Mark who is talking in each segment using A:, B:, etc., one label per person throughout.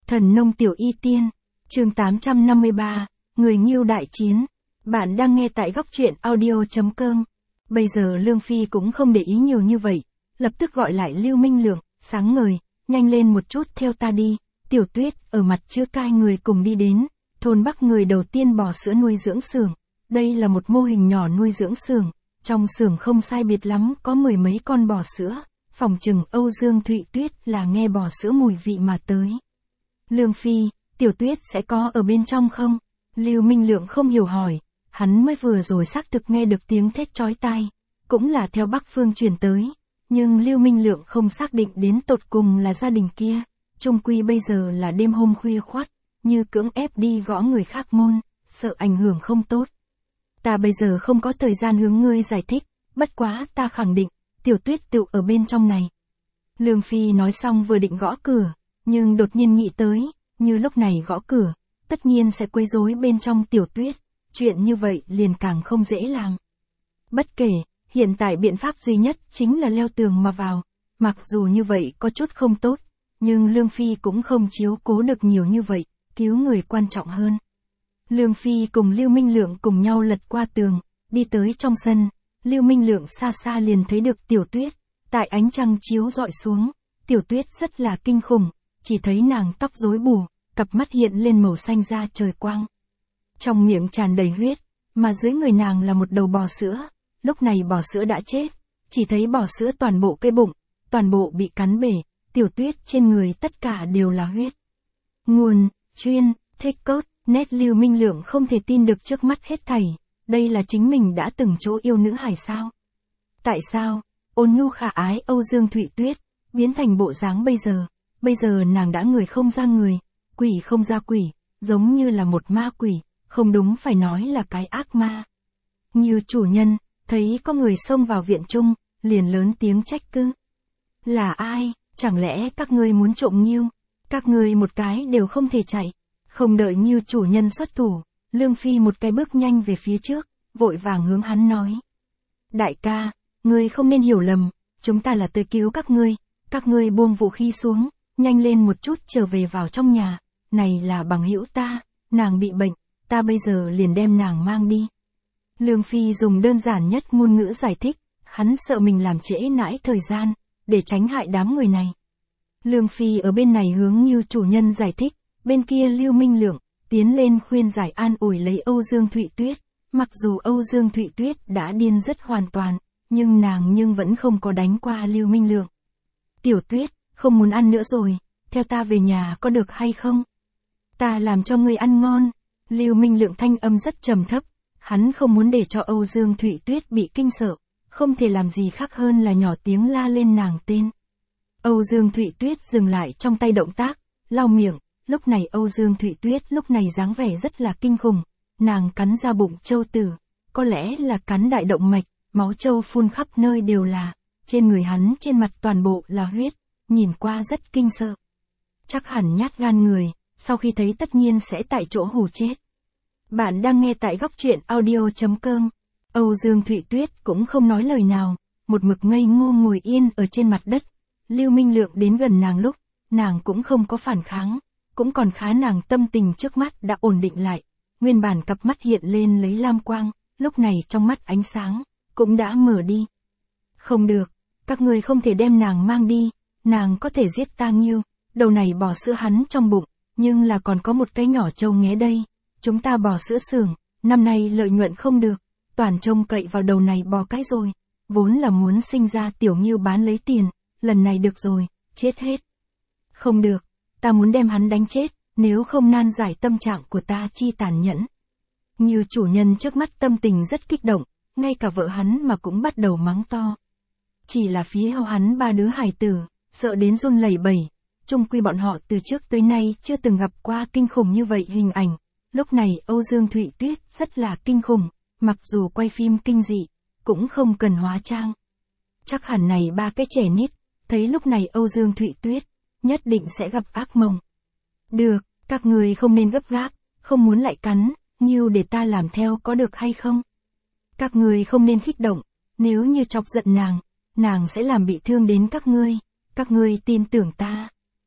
A: Thần nông tiểu y tiên, chương 853, người Ngưu đại chiến. Bạn đang nghe tại góc truyện audio.com. Bây giờ Lương Phi cũng không để ý nhiều như vậy, lập tức gọi lại Lưu Minh Lượng, sáng ngời, nhanh lên một chút theo ta đi. Tiểu Tuyết ở mặt chứa cai người cùng đi đến, thôn Bắc người đầu tiên bò sữa nuôi dưỡng xưởng. Đây là một mô hình nhỏ nuôi dưỡng xưởng, trong xưởng không sai biệt lắm có mười mấy con bò sữa, phòng chừng Âu Dương Thụy Tuyết là nghe bò sữa mùi vị mà tới. Lương Phi, Tiểu Tuyết sẽ có ở bên trong không? Lưu Minh Lượng không hiểu hỏi, hắn mới vừa rồi xác thực nghe được tiếng thét chói tai, cũng là theo Bắc Phương truyền tới, nhưng Lưu Minh Lượng không xác định đến tột cùng là gia đình kia, chung quy bây giờ là đêm hôm khuya khoắt, như cưỡng ép đi gõ người khác môn, sợ ảnh hưởng không tốt. Ta bây giờ không có thời gian hướng ngươi giải thích, bất quá ta khẳng định, Tiểu Tuyết tựu ở bên trong này. Lương Phi nói xong vừa định gõ cửa, nhưng đột nhiên nghĩ tới, như lúc này gõ cửa, tất nhiên sẽ quấy rối bên trong Tiểu Tuyết, chuyện như vậy liền càng không dễ làm. Bất kể, hiện tại biện pháp duy nhất chính là leo tường mà vào, mặc dù như vậy có chút không tốt, nhưng Lương Phi cũng không chiếu cố được nhiều như vậy, cứu người quan trọng hơn. Lương Phi cùng Lưu Minh Lượng cùng nhau lật qua tường, đi tới trong sân, Lưu Minh Lượng xa xa liền thấy được Tiểu Tuyết, tại ánh trăng chiếu rọi xuống, Tiểu Tuyết rất là kinh khủng, chỉ thấy nàng tóc rối bù, cặp mắt hiện lên màu xanh da trời quang. Trong miệng tràn đầy huyết, mà dưới người nàng là một đầu bò sữa, lúc này bò sữa đã chết, chỉ thấy bò sữa toàn bộ cái bụng, toàn bộ bị cắn bể, Tiểu Tuyết trên người tất cả đều là huyết. Nguồn, chuyên, thích cốt, nét Lưu Minh Lượng không thể tin được trước mắt hết thảy, đây là chính mình đã từng chỗ yêu nữ hài sao? Tại sao, ôn nhu khả ái Âu Dương Thụy Tuyết, biến thành bộ dáng bây giờ nàng đã người không ra người, quỷ không ra quỷ, giống như là một ma quỷ, không đúng phải nói là cái ác ma. Như chủ nhân, thấy có người xông vào viện chung, liền lớn tiếng trách cứ. Là ai, chẳng lẽ các ngươi muốn trộm Ngưu? Các ngươi một cái đều không thể chạy. Không đợi Ngưu chủ nhân xuất thủ, Lương Phi một cái bước nhanh về phía trước, vội vàng hướng hắn nói. Đại ca, ngươi không nên hiểu lầm, chúng ta là tới cứu các ngươi buông vũ khí xuống, nhanh lên một chút trở về vào trong nhà, này là bằng hữu ta, nàng bị bệnh, ta bây giờ liền đem nàng mang đi. Lương Phi dùng đơn giản nhất ngôn ngữ giải thích, hắn sợ mình làm trễ nãi thời gian, để tránh hại đám người này. Lương Phi ở bên này hướng Ngưu chủ nhân giải thích, bên kia Lưu Minh Lượng tiến lên khuyên giải an ủi lấy Âu Dương Thụy Tuyết, mặc dù Âu Dương Thụy Tuyết đã điên rất hoàn toàn, nhưng nàng vẫn không có đánh qua Lưu Minh Lượng. Tiểu Tuyết, không muốn ăn nữa rồi, theo ta về nhà có được hay không? Ta làm cho ngươi ăn ngon. Lưu Minh Lượng thanh âm rất trầm thấp, hắn không muốn để cho Âu Dương Thụy Tuyết bị kinh sợ, không thể làm gì khác hơn là nhỏ tiếng la lên nàng tên. Âu Dương Thụy Tuyết dừng lại trong tay động tác, lau miệng, lúc này Âu Dương Thụy Tuyết lúc này dáng vẻ rất là kinh khủng, nàng cắn ra bụng trâu tử, có lẽ là cắn đại động mạch, máu trâu phun khắp nơi đều là, trên người hắn trên mặt toàn bộ là huyết, nhìn qua rất kinh sợ. Chắc hẳn nhát gan người, sau khi thấy tất nhiên sẽ tại chỗ hù chết. Bạn đang nghe tại góc truyện audio.com. Âu Dương Thụy Tuyết cũng không nói lời nào, một mực ngây ngô ngồi yên ở trên mặt đất. Lưu Minh Lượng đến gần nàng lúc, nàng cũng không có phản kháng, cũng còn khá nàng tâm tình trước mắt đã ổn định lại. Nguyên bản cặp mắt hiện lên lấy lam quang, lúc này trong mắt ánh sáng, cũng đã mở đi. Không được, các ngươi không thể đem nàng mang đi, nàng có thể giết ta Ngưu, đầu này bò sữa hắn trong bụng, nhưng là còn có một cái nhỏ trâu nghé đây. Chúng ta bò sữa xưởng, năm nay lợi nhuận không được, toàn trông cậy vào đầu này bò cái rồi, vốn là muốn sinh ra tiểu Ngưu bán lấy tiền, lần này được rồi, chết hết. Không được, ta muốn đem hắn đánh chết, nếu không nan giải tâm trạng của ta chi tàn nhẫn. Ngưu chủ nhân trước mắt tâm tình rất kích động, ngay cả vợ hắn mà cũng bắt đầu mắng to. Chỉ là phía hậu hắn ba đứa hài tử, sợ đến run lẩy bẩy, chung quy bọn họ từ trước tới nay chưa từng gặp qua kinh khủng như vậy hình ảnh. Lúc này Âu Dương Thụy Tuyết rất là kinh khủng, mặc dù quay phim kinh dị, cũng không cần hóa trang. Chắc hẳn này ba cái trẻ nít, thấy lúc này Âu Dương Thụy Tuyết, nhất định sẽ gặp ác mộng. Được, các người không nên gấp gáp, không muốn lại cắn, Ngưu để ta làm theo có được hay không? Các người không nên kích động, nếu như chọc giận nàng sẽ làm bị thương đến các ngươi tin tưởng ta.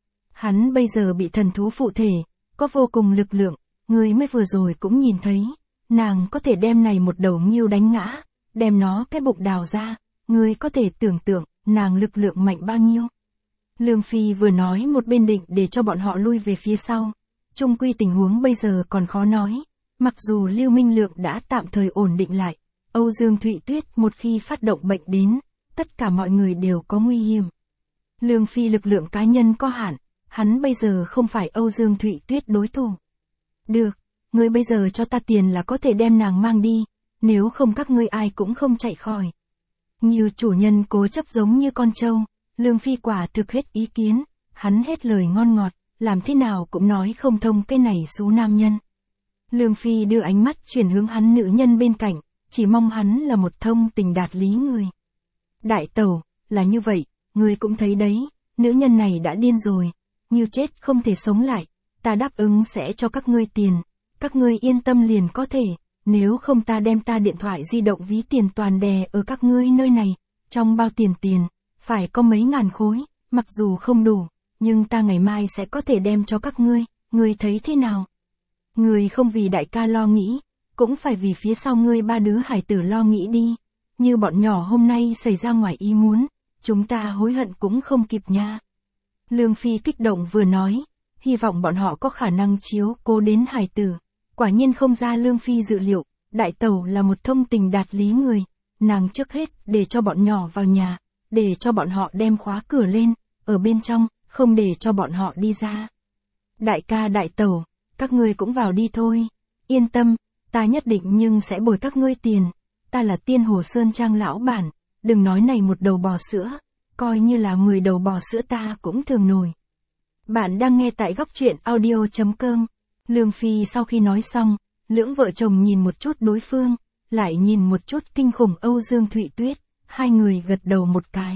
A: Hắn bây giờ bị thần thú phụ thể, có vô cùng lực lượng, người mới vừa rồi cũng nhìn thấy, nàng có thể đem này một đầu ngưu đánh ngã, đem nó cái bụng đào ra, người có thể tưởng tượng, nàng lực lượng mạnh bao nhiêu. Lương Phi vừa nói một bên định để cho bọn họ lui về phía sau, chung quy tình huống bây giờ còn khó nói, mặc dù Lưu Minh Lượng đã tạm thời ổn định lại, Âu Dương Thụy Tuyết một khi phát động bệnh đến, tất cả mọi người đều có nguy hiểm. Lương Phi lực lượng cá nhân có hạn, hắn bây giờ không phải Âu Dương Thụy Tuyết đối thủ. Được, ngươi bây giờ cho ta tiền là có thể đem nàng mang đi, nếu không các ngươi ai cũng không chạy khỏi. Nhiều chủ nhân cố chấp giống như con trâu, Lương Phi quả thực hết ý kiến, hắn hết lời ngon ngọt, làm thế nào cũng nói không thông cái này số nam nhân. Lương Phi đưa ánh mắt chuyển hướng hắn nữ nhân bên cạnh, chỉ mong hắn là một thông tình đạt lý người. Đại tẩu, là như vậy, ngươi cũng thấy đấy, nữ nhân này đã điên rồi, như chết không thể sống lại, ta đáp ứng sẽ cho các ngươi tiền, các ngươi yên tâm liền có thể, nếu không ta đem ta điện thoại di động ví tiền toàn đè ở các ngươi nơi này, trong bao tiền, phải có mấy ngàn khối, mặc dù không đủ, nhưng ta ngày mai sẽ có thể đem cho các ngươi thấy thế nào? Ngươi không vì đại ca lo nghĩ, cũng phải vì phía sau ngươi ba đứa hải tử lo nghĩ đi, như bọn nhỏ hôm nay xảy ra ngoài ý muốn, chúng ta hối hận cũng không kịp nha. Lương Phi kích động vừa nói, hy vọng bọn họ có khả năng chiếu cố đến hải tử. Quả nhiên không ra Lương Phi dự liệu, đại tẩu là một thông tình đạt lý người, nàng trước hết để cho bọn nhỏ vào nhà, để cho bọn họ đem khóa cửa lên, ở bên trong, không để cho bọn họ đi ra. Đại ca đại tẩu, các ngươi cũng vào đi thôi, yên tâm, ta nhất định nhưng sẽ bồi các ngươi tiền, ta là Tiên Hồ Sơn Trang lão bản, đừng nói này một đầu bò sữa, coi như là 10 đầu bò sữa ta cũng thường nổi. Bạn đang nghe tại góc truyện audio.com. Lương Phi sau khi nói xong, lưỡng vợ chồng nhìn một chút đối phương, lại nhìn một chút kinh khủng Âu Dương Thụy Tuyết, hai người gật đầu một cái.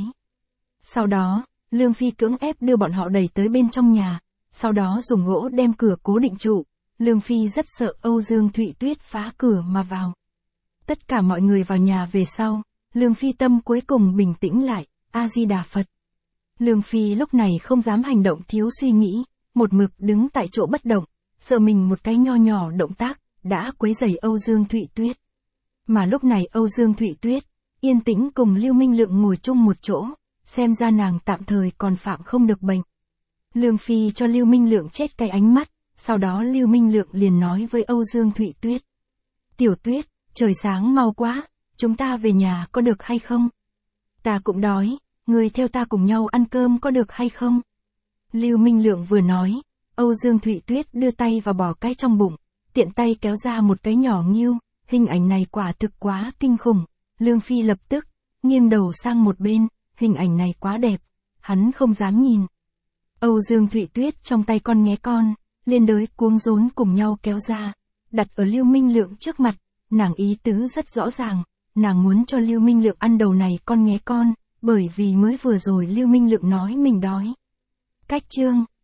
A: Sau đó, Lương Phi cưỡng ép đưa bọn họ đẩy tới bên trong nhà, sau đó dùng gỗ đem cửa cố định trụ. Lương Phi rất sợ Âu Dương Thụy Tuyết phá cửa mà vào. Tất cả mọi người vào nhà về sau, Lương Phi tâm cuối cùng bình tĩnh lại, A-di-đà Phật. Lương Phi lúc này không dám hành động thiếu suy nghĩ, một mực đứng tại chỗ bất động, sợ mình một cái nho nhỏ động tác, đã quấy rầy Âu Dương Thụy Tuyết. Mà lúc này Âu Dương Thụy Tuyết, yên tĩnh cùng Lưu Minh Lượng ngồi chung một chỗ, xem ra nàng tạm thời còn phạm không được bệnh. Lương Phi cho Lưu Minh Lượng chết cái ánh mắt, sau đó Lưu Minh Lượng liền nói với Âu Dương Thụy Tuyết. Tiểu Tuyết, trời sáng mau quá, chúng ta về nhà có được hay không? Ta cũng đói, người theo ta cùng nhau ăn cơm có được hay không? Lưu Minh Lượng vừa nói, Âu Dương Thụy Tuyết đưa tay vào bỏ cái trong bụng, tiện tay kéo ra một cái nhỏ nghêu, hình ảnh này quả thực quá kinh khủng. Lương Phi lập tức nghiêng đầu sang một bên, hình ảnh này quá đẹp, hắn không dám nhìn. Âu Dương Thụy Tuyết trong tay con nghé con, liên đới cuống rốn cùng nhau kéo ra, đặt ở Lưu Minh Lượng trước mặt, nàng ý tứ rất rõ ràng, nàng muốn cho Lưu Minh Lượng ăn đầu này con nghé con, bởi vì mới vừa rồi Lưu Minh Lượng nói mình đói. Cách chương